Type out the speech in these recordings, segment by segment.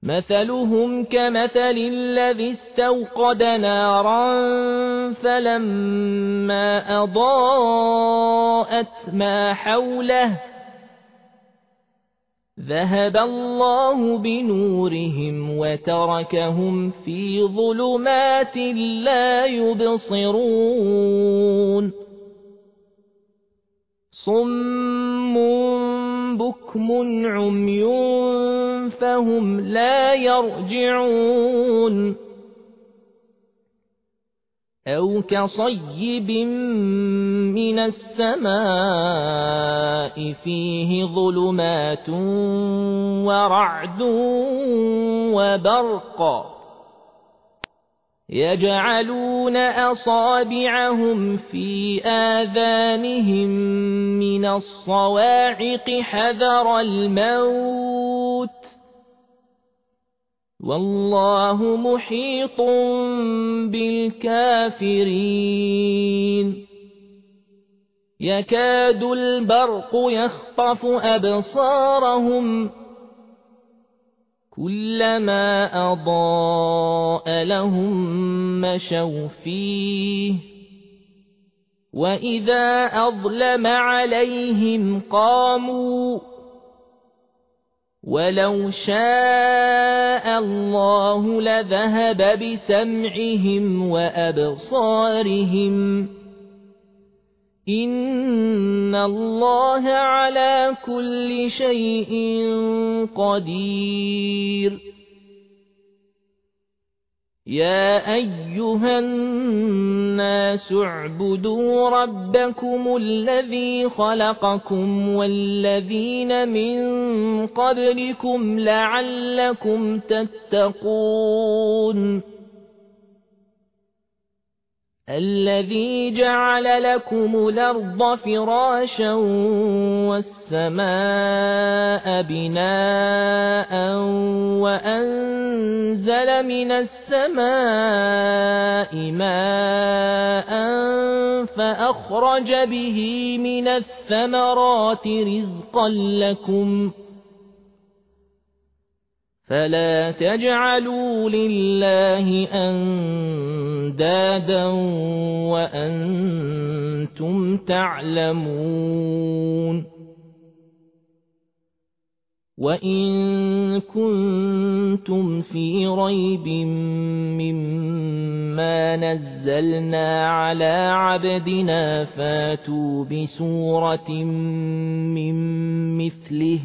مثلهم كمثل الذي استوقد نارا فلما أضاءت ما حوله ذهب الله بنورهم وتركهم في ظلمات لا يبصرون صم بكم عمي فهم لا يرجعون أو كصيب من السماء فيه ظلمات ورعد وبرق يجعلون أصابعهم في آذانهم من الصواعق حذر الموت والله محيط بالكافرين يكاد البرق يخطف أبصارهم كلما أضاء لهم مشوا فيه وإذا أظلم عليهم قاموا ولو شاء الله لذهب بسمعهم وأبصارهم إن الله على كل شيء قدير يا أيها الناس اعبدوا ربكم الذي خلقكم والذين من قبلكم لعلكم تتقون الذي جعل لكم الأرض فراشا والسماء بناء وأنزل من السماء ماء فأخرج به من الثمرات رزقا لكم فلا تجعلوا لله أندادا وأنتم تعلمون وإن كنتم في ريب مما نزلنا على عبدنا فاتوا بسورة من مثله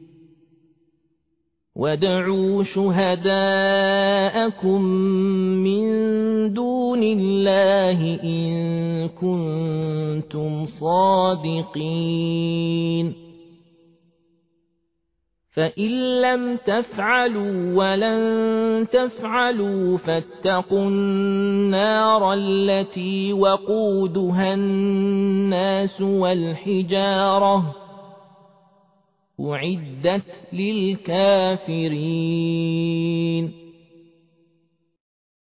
وادعوا شهداءكم من دون الله إن كنتم صادقين فإن لم تفعلوا ولن تفعلوا فاتقوا النار التي وقودها الناس والحجارة أعدت للكافرين